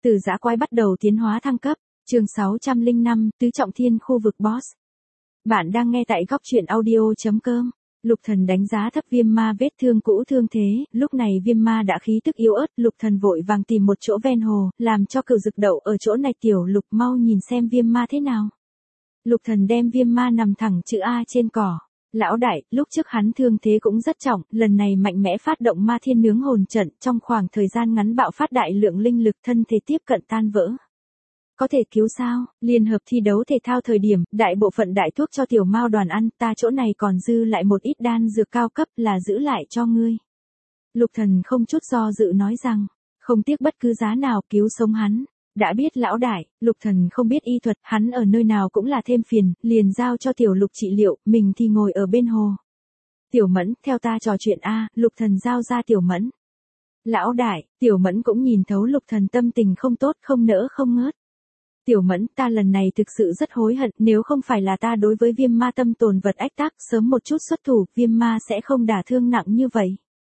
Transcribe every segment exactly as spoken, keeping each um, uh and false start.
Từ dã quái bắt đầu tiến hóa thăng cấp, chương sáu trăm lẻ năm, tứ trọng thiên khu vực boss. Bạn đang nghe tại góc truyện audio chấm com. Lục Thần đánh giá thấp Viêm Ma vết thương cũ thương thế, lúc này Viêm Ma đã khí tức yếu ớt, Lục Thần vội vàng tìm một chỗ ven hồ, làm cho cừu rực đậu ở chỗ này. Tiểu Lục mau nhìn xem Viêm Ma thế nào. Lục Thần đem Viêm Ma nằm thẳng chữ A trên cỏ. Lão đại, lúc trước hắn thương thế cũng rất trọng, lần này mạnh mẽ phát động Ma Thiên Nướng Hồn trận, trong khoảng thời gian ngắn bạo phát đại lượng linh lực, thân thể tiếp cận tan vỡ. Có thể cứu sao? Liên hợp thi đấu thể thao thời điểm, đại bộ phận đại thuốc cho tiểu mao đoàn ăn, ta chỗ này còn dư lại một ít đan dược cao cấp là giữ lại cho ngươi. Lục Thần không chút do dự nói rằng, không tiếc bất cứ giá nào cứu sống hắn. Đã biết lão đại, Lục Thần không biết y thuật, hắn ở nơi nào cũng là thêm phiền, liền giao cho tiểu Lục trị liệu, mình thì ngồi ở bên hồ. Tiểu Mẫn, theo ta trò chuyện a, Lục Thần giao ra Tiểu Mẫn. Lão đại, Tiểu Mẫn cũng nhìn thấu Lục Thần tâm tình không tốt, không nỡ không ngớt. Tiểu Mẫn, ta lần này thực sự rất hối hận, nếu không phải là ta đối với Viêm Ma tâm tồn vật ách tắc, sớm một chút xuất thủ, Viêm Ma sẽ không đả thương nặng như vậy.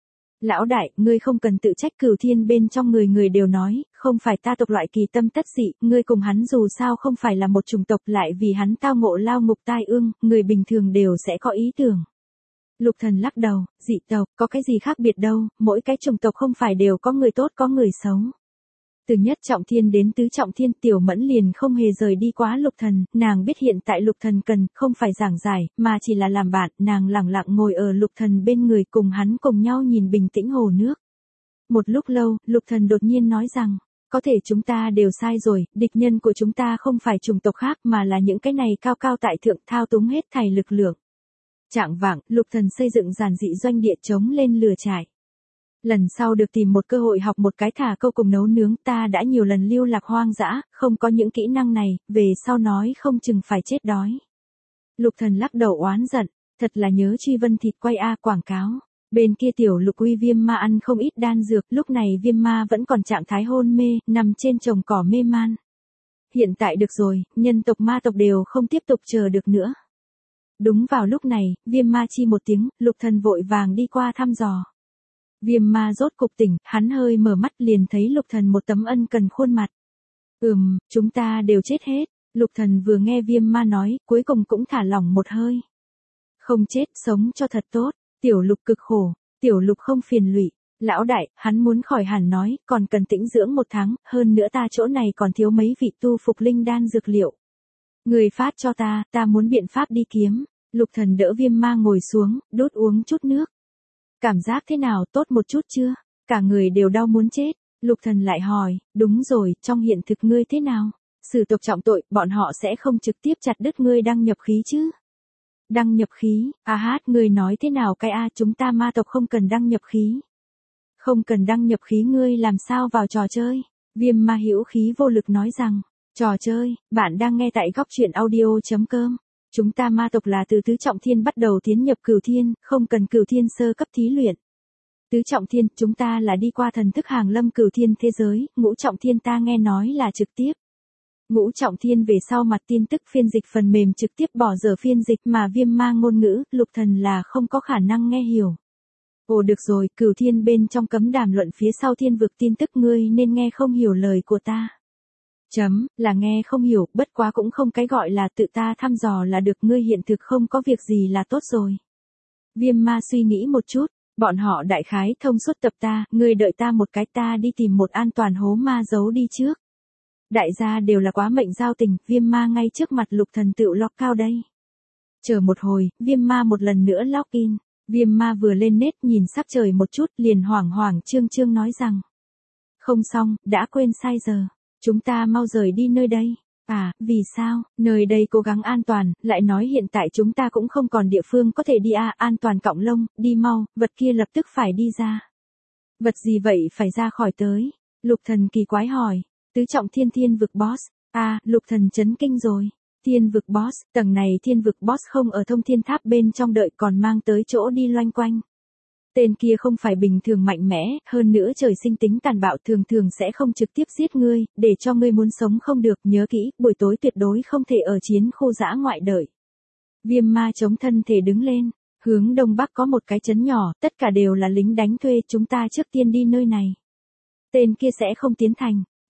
Lão đại, ngươi không cần tự trách, Cửu Thiên bên trong người người đều nói, không phải ta tộc loại kỳ tâm tất dị, ngươi cùng hắn dù sao không phải là một chủng tộc, lại vì hắn tao ngộ lao ngục tai ương, người bình thường đều sẽ có ý tưởng. Lục Thần lắc đầu, dị tộc, có cái gì khác biệt đâu, mỗi cái chủng tộc không phải đều có người tốt có người xấu. Từ nhất trọng thiên đến tứ trọng thiên, Tiểu Mẫn liền không hề rời đi quá Lục Thần, nàng biết hiện tại Lục Thần cần, không phải giảng giải, mà chỉ là làm bạn, nàng lặng lặng ngồi ở Lục Thần bên người cùng hắn cùng nhau nhìn bình tĩnh hồ nước. Một lúc lâu, Lục Thần đột nhiên nói rằng, có thể chúng ta đều sai rồi, địch nhân của chúng ta không phải chủng tộc khác mà là những cái này cao cao tại thượng thao túng hết thảy lực lượng. Trạng vạng, Lục Thần xây dựng giản dị doanh địa chống lên lửa trại. Lần sau được tìm một cơ hội học một cái thả câu cùng nấu nướng, ta đã nhiều lần lưu lạc hoang dã, không có những kỹ năng này, về sau nói không chừng phải chết đói. Lục Thần lắc đầu oán giận, thật là nhớ truy vân thịt quay a quảng cáo. Bên kia tiểu Lục uy Viêm Ma ăn không ít đan dược, lúc này Viêm Ma vẫn còn trạng thái hôn mê, nằm trên chồng cỏ mê man. Hiện tại được rồi, nhân tộc ma tộc đều không tiếp tục chờ được nữa. Đúng vào lúc này, Viêm Ma chi một tiếng, Lục Thần vội vàng đi qua thăm dò. Viêm Ma rốt cục tỉnh, hắn hơi mở mắt liền thấy Lục Thần một tấm ân cần khuôn mặt. Ừm, chúng ta đều chết hết. Lục Thần vừa nghe Viêm Ma nói, cuối cùng cũng thả lỏng một hơi. Không chết, sống cho thật tốt. Tiểu Lục cực khổ, Tiểu Lục không phiền lụy. Lão đại, hắn muốn khỏi hẳn nói, còn cần tĩnh dưỡng một tháng, hơn nữa ta chỗ này còn thiếu mấy vị tu phục linh đan dược liệu. Người phát cho ta, ta muốn biện pháp đi kiếm. Lục Thần đỡ Viêm Ma ngồi xuống, đốt uống chút nước. Cảm giác thế nào, tốt một chút chưa? Cả người đều đau muốn chết. Lục Thần lại hỏi, đúng rồi, trong hiện thực ngươi thế nào? Sử tộc trọng tội, bọn họ sẽ không trực tiếp chặt đứt ngươi đăng nhập khí chứ? Đăng nhập khí, a hát, ngươi nói thế nào cái a, chúng ta ma tộc không cần đăng nhập khí. Không cần đăng nhập khí, ngươi làm sao vào trò chơi? Viêm Ma hữu khí vô lực nói rằng, trò chơi, bạn đang nghe tại góc truyện audio chấm com. Chúng ta ma tộc là từ tứ trọng thiên bắt đầu tiến nhập cửu thiên, không cần cửu thiên sơ cấp thí luyện. Tứ trọng thiên, chúng ta là đi qua thần thức hàng lâm cửu thiên thế giới, ngũ trọng thiên ta nghe nói là trực tiếp. Ngũ trọng thiên về sau mặt tin tức phiên dịch phần mềm trực tiếp bỏ dở phiên dịch mà Viêm Ma ngôn ngữ, Lục Thần là không có khả năng nghe hiểu. Ồ được rồi, cửu thiên bên trong cấm đàm luận phía sau thiên vực tin tức, ngươi nên nghe không hiểu lời của ta. Chấm, là nghe không hiểu, bất quá cũng không cái gọi là tự ta thăm dò là được, ngươi hiện thực không có việc gì là tốt rồi. Viêm Ma suy nghĩ một chút, bọn họ đại khái thông suốt tập ta, ngươi đợi ta một cái, ta đi tìm một an toàn hố ma giấu đi trước. Đại gia đều là quá mệnh giao tình, Viêm Ma ngay trước mặt Lục Thần tự lock cao đây. Chờ một hồi, Viêm Ma một lần nữa log in, Viêm Ma vừa lên nét nhìn sắc trời một chút, liền hoảng hoảng trương trương nói rằng. Không xong, đã quên sai giờ. Chúng ta mau rời đi nơi đây. À, vì sao? Nơi đây cố gắng an toàn, lại nói hiện tại chúng ta cũng không còn địa phương có thể đi à, an toàn cọng lông, đi mau, vật kia lập tức phải đi ra. Vật gì vậy phải ra khỏi tới? Lục Thần kỳ quái hỏi. Tứ trọng thiên thiên vực boss. À, Lục Thần chấn kinh rồi. Thiên vực boss, tầng này thiên vực boss không ở thông thiên tháp bên trong đợi còn mang tới chỗ đi loanh quanh. Tên kia không phải bình thường mạnh mẽ, hơn nữa trời sinh tính tàn bạo, thường thường sẽ không trực tiếp giết ngươi, để cho ngươi muốn sống không được, nhớ kỹ, buổi tối tuyệt đối không thể ở chiến khu dã ngoại đợi. Viêm Ma chống thân thể đứng lên, hướng đông bắc có một cái trấn nhỏ, tất cả đều là lính đánh thuê, chúng ta trước tiên đi nơi này. Tên kia sẽ không tiến thành.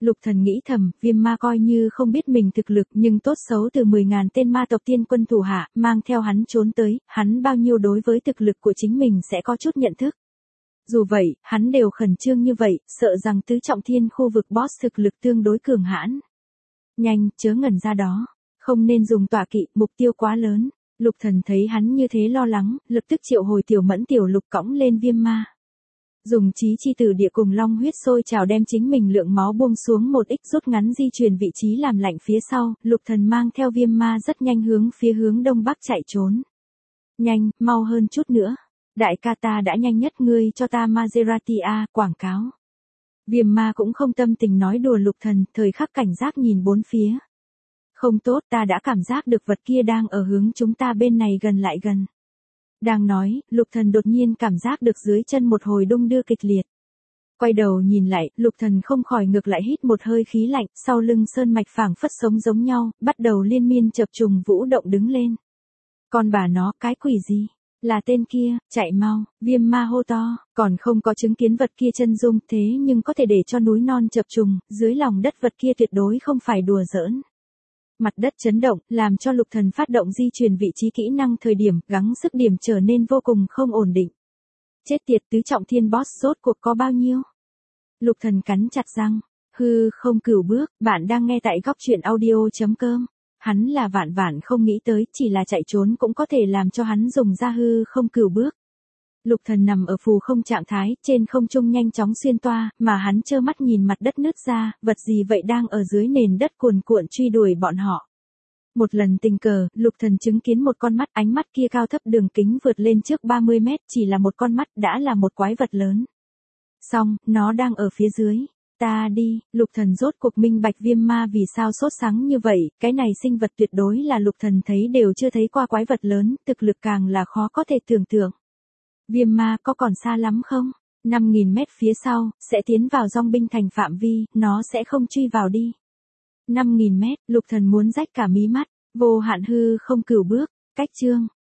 Lục Thần nghĩ thầm, viêm ma coi như không biết mình thực lực nhưng tốt xấu từ mười ngàn tên ma tộc tiên quân thủ hạ, mang theo hắn trốn tới, hắn bao nhiêu đối với thực lực của chính mình sẽ có chút nhận thức. Dù vậy, hắn đều khẩn trương như vậy, sợ rằng tứ trọng thiên khu vực boss thực lực tương đối cường hãn. Nhanh, chớ ngẩn ra đó. Không nên dùng tọa kỵ, mục tiêu quá lớn. Lục Thần thấy hắn như thế lo lắng, lập tức triệu hồi tiểu mẫn tiểu lục cõng lên viêm ma. Dùng chí chi tử địa cùng long huyết sôi trào đem chính mình lượng máu buông xuống một ít rút ngắn di chuyển vị trí làm lạnh phía sau, Lục Thần mang theo viêm ma rất nhanh hướng phía hướng đông bắc chạy trốn. Nhanh, mau hơn chút nữa. Đại ca ta đã nhanh nhất, ngươi cho ta Maserati A, quảng cáo. Viêm ma cũng không tâm tình nói đùa Lục Thần, thời khắc cảnh giác nhìn bốn phía. Không tốt, ta đã cảm giác được vật kia đang ở hướng chúng ta bên này gần lại gần. Đang nói, Lục Thần đột nhiên cảm giác được dưới chân một hồi đung đưa kịch liệt. Quay đầu nhìn lại, Lục Thần không khỏi ngược lại hít một hơi khí lạnh, sau lưng sơn mạch phảng phất sống giống nhau, bắt đầu liên miên chập trùng vũ động đứng lên. Còn bà nó, cái quỷ gì? Là tên kia, chạy mau, viêm ma hô to, còn không có chứng kiến vật kia chân dung thế nhưng có thể để cho núi non chập trùng, dưới lòng đất vật kia tuyệt đối không phải đùa giỡn. Mặt đất chấn động, làm cho Lục Thần phát động di chuyển vị trí kỹ năng thời điểm, gắng sức điểm trở nên vô cùng không ổn định. Chết tiệt, tứ trọng thiên boss rốt cuộc có bao nhiêu? Lục Thần cắn chặt răng, hư không cửu bước, bạn đang nghe tại góc truyện audio chấm com. Hắn là vạn vạn không nghĩ tới, chỉ là chạy trốn cũng có thể làm cho hắn dùng ra hư không cửu bước. Lục Thần nằm ở phù không trạng thái, trên không trung nhanh chóng xuyên toa, mà hắn trơ mắt nhìn mặt đất nứt ra, vật gì vậy đang ở dưới nền đất cuồn cuộn truy đuổi bọn họ. Một lần tình cờ, Lục Thần chứng kiến một con mắt, ánh mắt kia cao thấp đường kính vượt lên trước ba mươi mét, chỉ là một con mắt đã là một quái vật lớn. Xong, nó đang ở phía dưới. Ta đi, Lục Thần rốt cuộc minh bạch viêm ma vì sao sốt sắng như vậy, cái này sinh vật tuyệt đối là Lục Thần thấy đều chưa thấy qua quái vật lớn, thực lực càng là khó có thể tưởng tượng. Viêm ma có còn xa lắm không? năm nghìn mét phía sau, sẽ tiến vào dòng binh thành phạm vi, nó sẽ không truy vào đi. năm nghìn mét, Lục Thần muốn rách cả mí mắt, vô hạn hư không cửu bước, cách chương.